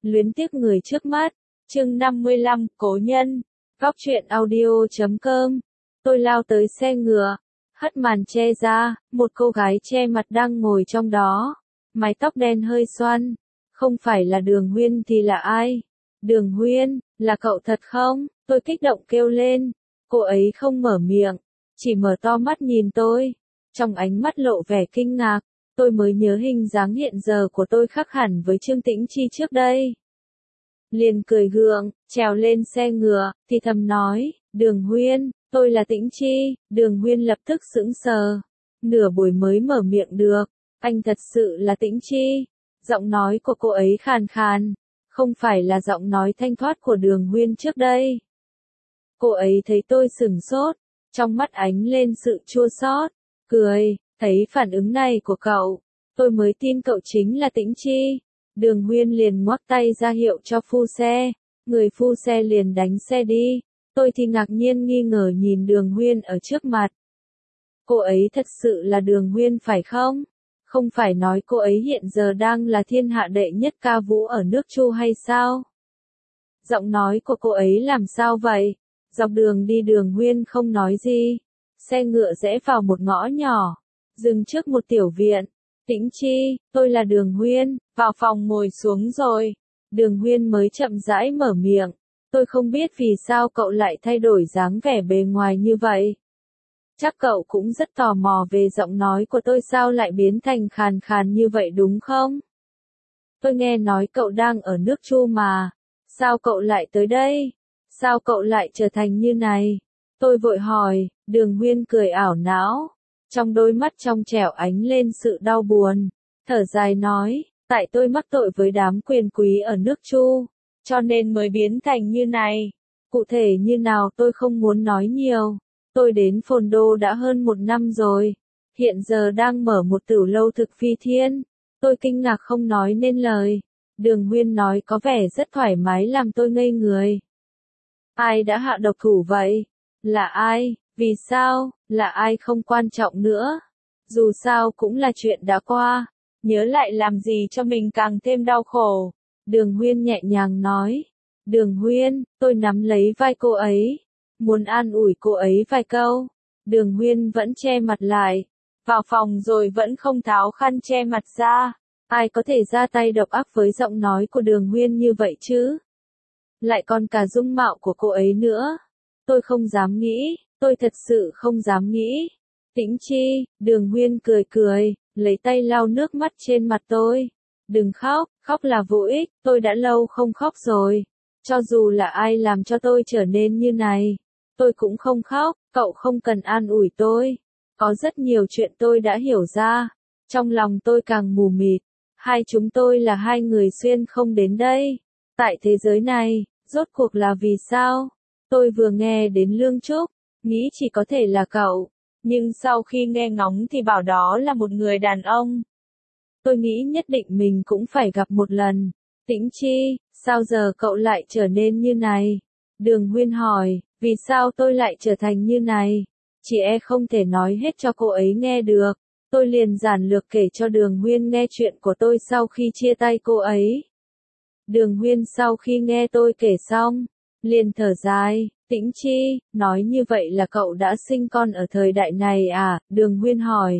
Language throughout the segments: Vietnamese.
Luyến tiếc người trước mắt. Chương 55, Cố nhân. Góc truyện audio.com. Tôi lao tới xe ngựa, hất màn che ra, một cô gái che mặt đang ngồi trong đó. Mái tóc đen hơi xoăn. Không phải là Đường Huyên thì là ai? Đường Huyên, là cậu thật không? Tôi kích động kêu lên. Cô ấy không mở miệng, chỉ mở to mắt nhìn tôi. Trong ánh mắt lộ vẻ kinh ngạc, tôi mới nhớ hình dáng hiện giờ của tôi khác hẳn với Trương Tĩnh Chi trước đây. Liền cười gượng, trèo lên xe ngựa, thì thầm nói, Đường Huyên, tôi là Tĩnh Chi. Đường Huyên lập tức sững sờ. Nửa buổi mới mở miệng được, anh thật sự là Tĩnh Chi. Giọng nói của cô ấy khàn khàn, không phải là giọng nói thanh thoát của Đường Huyên trước đây. Cô ấy thấy tôi sửng sốt, trong mắt ánh lên sự chua xót, cười, thấy phản ứng này của cậu, tôi mới tin cậu chính là Tĩnh Chi. Đường Huyên liền ngoắc tay ra hiệu cho phu xe, người phu xe liền đánh xe đi, tôi thì ngạc nhiên nghi ngờ nhìn Đường Huyên ở trước mặt. Cô ấy thật sự là Đường Huyên phải không? Không phải nói cô ấy hiện giờ đang là thiên hạ đệ nhất ca vũ ở nước Chu hay sao? Giọng nói của cô ấy làm sao vậy? Dọc đường đi Đường Huyên không nói gì. Xe ngựa rẽ vào một ngõ nhỏ, dừng trước một tiểu viện. Tĩnh Chi, tôi là Đường Huyên, vào phòng ngồi xuống rồi. Đường Huyên mới chậm rãi mở miệng. Tôi không biết vì sao cậu lại thay đổi dáng vẻ bề ngoài như vậy. Chắc cậu cũng rất tò mò về giọng nói của tôi sao lại biến thành khàn khàn như vậy đúng không? Tôi nghe nói cậu đang ở nước Chu mà. Sao cậu lại tới đây? Sao cậu lại trở thành như này? Tôi vội hỏi. Đường Huyên cười ảo não. Trong đôi mắt trong trẻo ánh lên sự đau buồn. Thở dài nói, tại tôi mắc tội với đám quyền quý ở nước Chu, cho nên mới biến thành như này. Cụ thể như nào tôi không muốn nói nhiều. Tôi đến Phồn Đô đã hơn 1 năm rồi. Hiện giờ đang mở một tửu lâu thực phi thiên. Tôi kinh ngạc không nói nên lời. Đường Huyên nói có vẻ rất thoải mái làm tôi ngây người. Ai đã hạ độc thủ vậy? Là ai? Vì sao? Là ai không quan trọng nữa. Dù sao cũng là chuyện đã qua. Nhớ lại làm gì cho mình càng thêm đau khổ. Đường Huyên nhẹ nhàng nói. Đường Huyên, tôi nắm lấy vai cô ấy. Muốn an ủi cô ấy vài câu. Đường Huyên vẫn che mặt lại. Vào phòng rồi vẫn không tháo khăn che mặt ra. Ai có thể ra tay độc ác với giọng nói của Đường Huyên như vậy chứ? Lại còn cả dung mạo của cô ấy nữa. Tôi không dám nghĩ, tôi thật sự không dám nghĩ. Tĩnh Chi, Đường Huyên cười cười, lấy tay lau nước mắt trên mặt tôi. Đừng khóc, khóc là vô ích, tôi đã lâu không khóc rồi. Cho dù là ai làm cho tôi trở nên như này, tôi cũng không khóc, cậu không cần an ủi tôi. Có rất nhiều chuyện tôi đã hiểu ra. Trong lòng tôi càng mù mịt. Hai chúng tôi là hai người xuyên không đến đây. Tại thế giới này, rốt cuộc là vì sao? Tôi vừa nghe đến Lương Trúc, nghĩ chỉ có thể là cậu. Nhưng sau khi nghe ngóng thì bảo đó là một người đàn ông. Tôi nghĩ nhất định mình cũng phải gặp một lần. Tĩnh Chi, sao giờ cậu lại trở nên như này? Đường Huyên hỏi, vì sao tôi lại trở thành như này? Chị không thể nói hết cho cô ấy nghe được. Tôi liền giản lược kể cho Đường Huyên nghe chuyện của tôi sau khi chia tay cô ấy. Đường Huyên sau khi nghe tôi kể xong, liền thở dài. Tĩnh Chi, nói như vậy là cậu đã sinh con ở thời đại này à? Đường Huyên hỏi.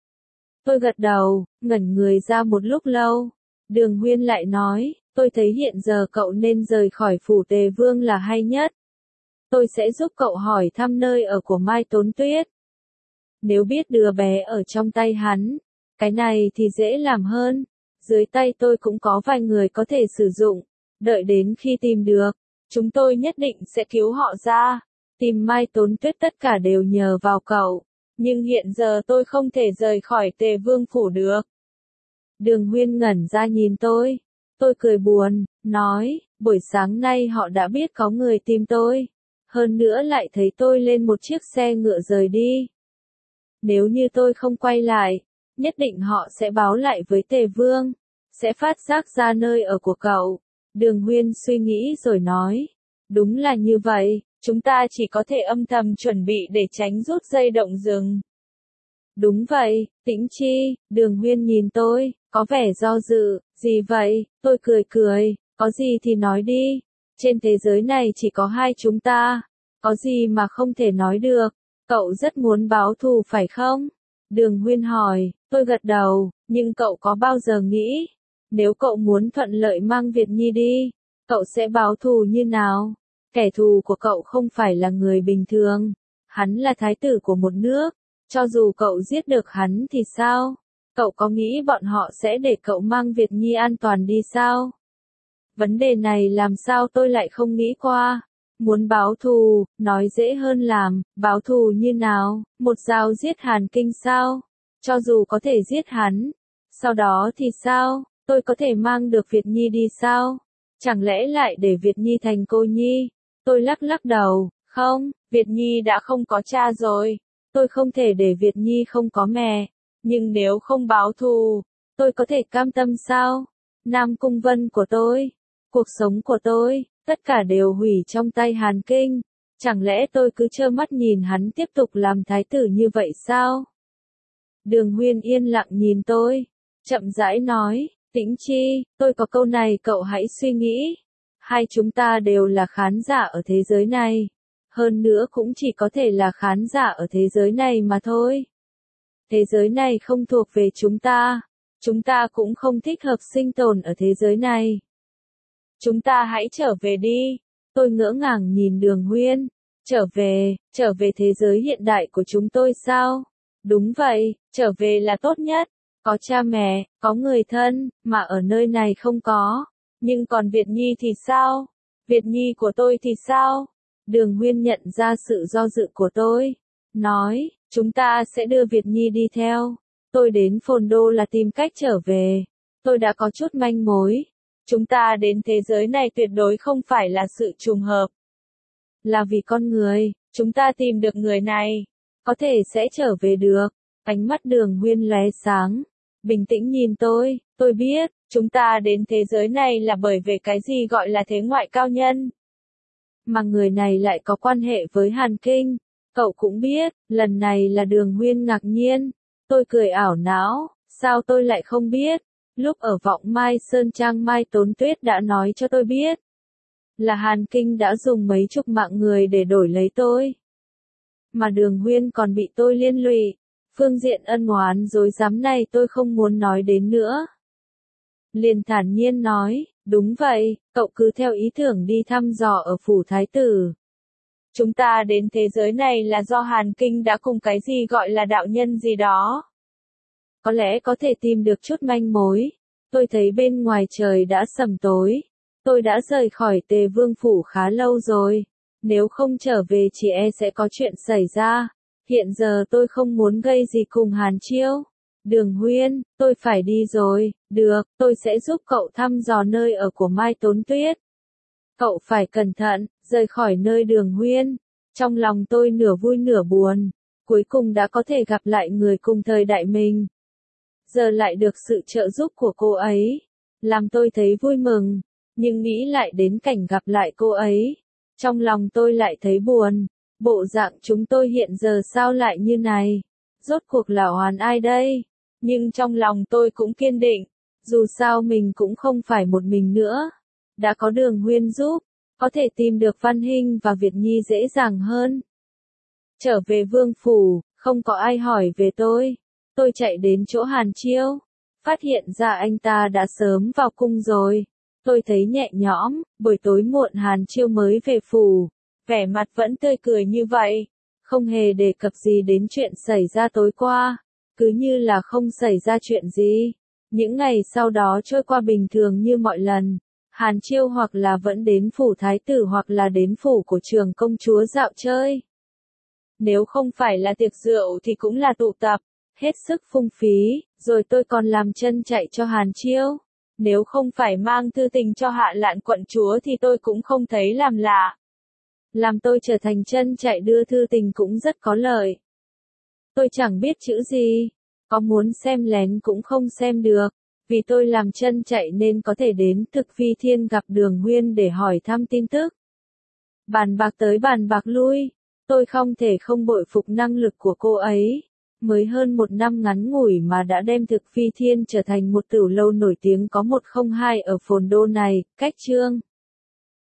Tôi gật đầu, ngẩn người ra một lúc lâu. Đường Huyên lại nói, tôi thấy hiện giờ cậu nên rời khỏi phủ Tề Vương là hay nhất. Tôi sẽ giúp cậu hỏi thăm nơi ở của Mai Tốn Tuyết. Nếu biết đứa bé ở trong tay hắn, cái này thì dễ làm hơn. Dưới tay tôi cũng có vài người có thể sử dụng. Đợi đến khi tìm được, chúng tôi nhất định sẽ cứu họ ra. Tìm Mai Tốn Tuyết tất cả đều nhờ vào cậu. Nhưng hiện giờ tôi không thể rời khỏi Tề Vương phủ được. Đường Huyên ngẩn ra nhìn tôi. Tôi cười buồn, nói, buổi sáng nay họ đã biết có người tìm tôi. Hơn nữa lại thấy tôi lên một chiếc xe ngựa rời đi. Nếu như tôi không quay lại, nhất định họ sẽ báo lại với Tề Vương. Sẽ phát giác ra nơi ở của cậu. Đường Huyên suy nghĩ rồi nói. Đúng là như vậy, chúng ta chỉ có thể âm thầm chuẩn bị để tránh rút dây động rừng. Đúng vậy, Tĩnh Chi. Đường Huyên nhìn tôi, có vẻ do dự. Gì vậy? Tôi cười cười. Có gì thì nói đi, trên thế giới này chỉ có hai chúng ta, có gì mà không thể nói được, cậu rất muốn báo thù phải không? Đường Huyên hỏi, tôi gật đầu, nhưng cậu có bao giờ nghĩ, nếu cậu muốn thuận lợi mang Việt Nhi đi, cậu sẽ báo thù như nào? Kẻ thù của cậu không phải là người bình thường, hắn là thái tử của một nước, cho dù cậu giết được hắn thì sao? Cậu có nghĩ bọn họ sẽ để cậu mang Việt Nhi an toàn đi sao? Vấn đề này làm sao tôi lại không nghĩ qua? Muốn báo thù, nói dễ hơn làm, báo thù như nào? Một dao giết Hàn Kinh sao? Cho dù có thể giết hắn, sau đó thì sao? Tôi có thể mang được Việt Nhi đi sao? Chẳng lẽ lại để Việt Nhi thành cô nhi? Tôi lắc lắc đầu, không, Việt Nhi đã không có cha rồi. Tôi không thể để Việt Nhi không có mẹ. Nhưng nếu không báo thù, tôi có thể cam tâm sao? Nam Cung Vân của tôi, cuộc sống của tôi, tất cả đều hủy trong tay Hàn Kinh. Chẳng lẽ tôi cứ trơ mắt nhìn hắn tiếp tục làm thái tử như vậy sao? Đường Huyên yên lặng nhìn tôi, chậm rãi nói, Tĩnh Chi, tôi có câu này cậu hãy suy nghĩ. Hai chúng ta đều là khán giả ở thế giới này. Hơn nữa cũng chỉ có thể là khán giả ở thế giới này mà thôi. Thế giới này không thuộc về chúng ta. Chúng ta cũng không thích hợp sinh tồn ở thế giới này. Chúng ta hãy trở về đi. Tôi ngỡ ngàng nhìn Đường Huyên. Trở về thế giới hiện đại của chúng tôi sao? Đúng vậy, trở về là tốt nhất. Có cha mẹ, có người thân, mà ở nơi này không có. Nhưng còn Việt Nhi thì sao? Việt Nhi của tôi thì sao? Đường Huyên nhận ra sự do dự của tôi. Nói, chúng ta sẽ đưa Việt Nhi đi theo. Tôi đến Phồn Đô là tìm cách trở về. Tôi đã có chút manh mối. Chúng ta đến thế giới này tuyệt đối không phải là sự trùng hợp. Là vì con người, chúng ta tìm được người này. Có thể sẽ trở về được. Ánh mắt Đường Huyên lóe sáng. Bình tĩnh nhìn tôi biết, chúng ta đến thế giới này là bởi vì cái gì gọi là thế ngoại cao nhân. Mà người này lại có quan hệ với Hàn Kinh. Cậu cũng biết, lần này là Đường Huyên ngạc nhiên. Tôi cười ảo não, sao tôi lại không biết? Lúc ở Vọng Mai Sơn Trang Mai Tốn Tuyết đã nói cho tôi biết. Là Hàn Kinh đã dùng mấy chục mạng người để đổi lấy tôi. Mà Đường Huyên còn bị tôi liên lụy. Phương diện ân oán dối dám này tôi không muốn nói đến nữa. Liền thản nhiên nói, đúng vậy, cậu cứ theo ý tưởng đi thăm dò ở phủ thái tử. Chúng ta đến thế giới này là do Hàn Kinh đã cùng cái gì gọi là đạo nhân gì đó. Có lẽ có thể tìm được chút manh mối. Tôi thấy bên ngoài trời đã sầm tối. Tôi đã rời khỏi Tề Vương phủ khá lâu rồi. Nếu không trở về chỉ e sẽ có chuyện xảy ra. Hiện giờ tôi không muốn gây gì cùng Hàn Chiêu. Đường Huyên, tôi phải đi rồi, được, tôi sẽ giúp cậu thăm dò nơi ở của Mai Tốn Tuyết. Cậu phải cẩn thận, rời khỏi nơi Đường Huyên. Trong lòng tôi nửa vui nửa buồn, cuối cùng đã có thể gặp lại người cùng thời đại mình. Giờ lại được sự trợ giúp của cô ấy, làm tôi thấy vui mừng, nhưng nghĩ lại đến cảnh gặp lại cô ấy. Trong lòng tôi lại thấy buồn. Bộ dạng chúng tôi hiện giờ sao lại như này? Rốt cuộc là oán ai đây? Nhưng trong lòng tôi cũng kiên định. Dù sao mình cũng không phải một mình nữa. Đã có Đường Huyên giúp. Có thể tìm được Văn Hinh và Việt Nhi dễ dàng hơn. Trở về Vương Phủ, không có ai hỏi về tôi. Tôi chạy đến chỗ Hàn Chiêu. Phát hiện ra anh ta đã sớm vào cung rồi. Tôi thấy nhẹ nhõm, buổi tối muộn Hàn Chiêu mới về phủ. Vẻ mặt vẫn tươi cười như vậy, không hề đề cập gì đến chuyện xảy ra tối qua, cứ như là không xảy ra chuyện gì. Những ngày sau đó trôi qua bình thường như mọi lần, Hàn Chiêu hoặc là vẫn đến phủ thái tử hoặc là đến phủ của trường công chúa dạo chơi. Nếu không phải là tiệc rượu thì cũng là tụ tập, hết sức phung phí, rồi tôi còn làm chân chạy cho Hàn Chiêu. Nếu không phải mang thư tình cho Hạ Lạn quận chúa thì tôi cũng không thấy làm lạ. Làm tôi trở thành chân chạy đưa thư tình cũng rất có lợi. Tôi chẳng biết chữ gì, có muốn xem lén cũng không xem được, vì tôi làm chân chạy nên có thể đến Thực Vi Thiên gặp Đường Huyên để hỏi thăm tin tức. Bàn bạc tới bàn bạc lui, tôi không thể không bội phục năng lực của cô ấy. Mới hơn một năm ngắn ngủi mà đã đem Thực Phi Thiên trở thành một tửu lâu nổi tiếng có 102 ở Phồn Đô này, cách Trương